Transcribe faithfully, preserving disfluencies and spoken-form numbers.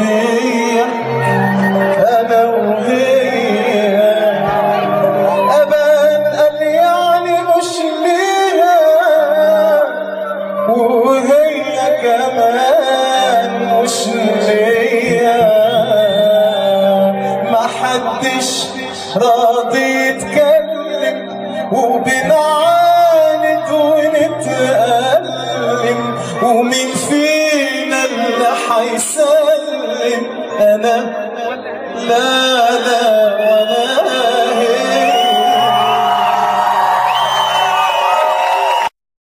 وهي أنا وهي أبان قال يعني مش ليها وهي كمان مش ليا محدش راضي يتكلم وبنعاند ونتألم ومين فينا اللي حيسلم أنا لا لا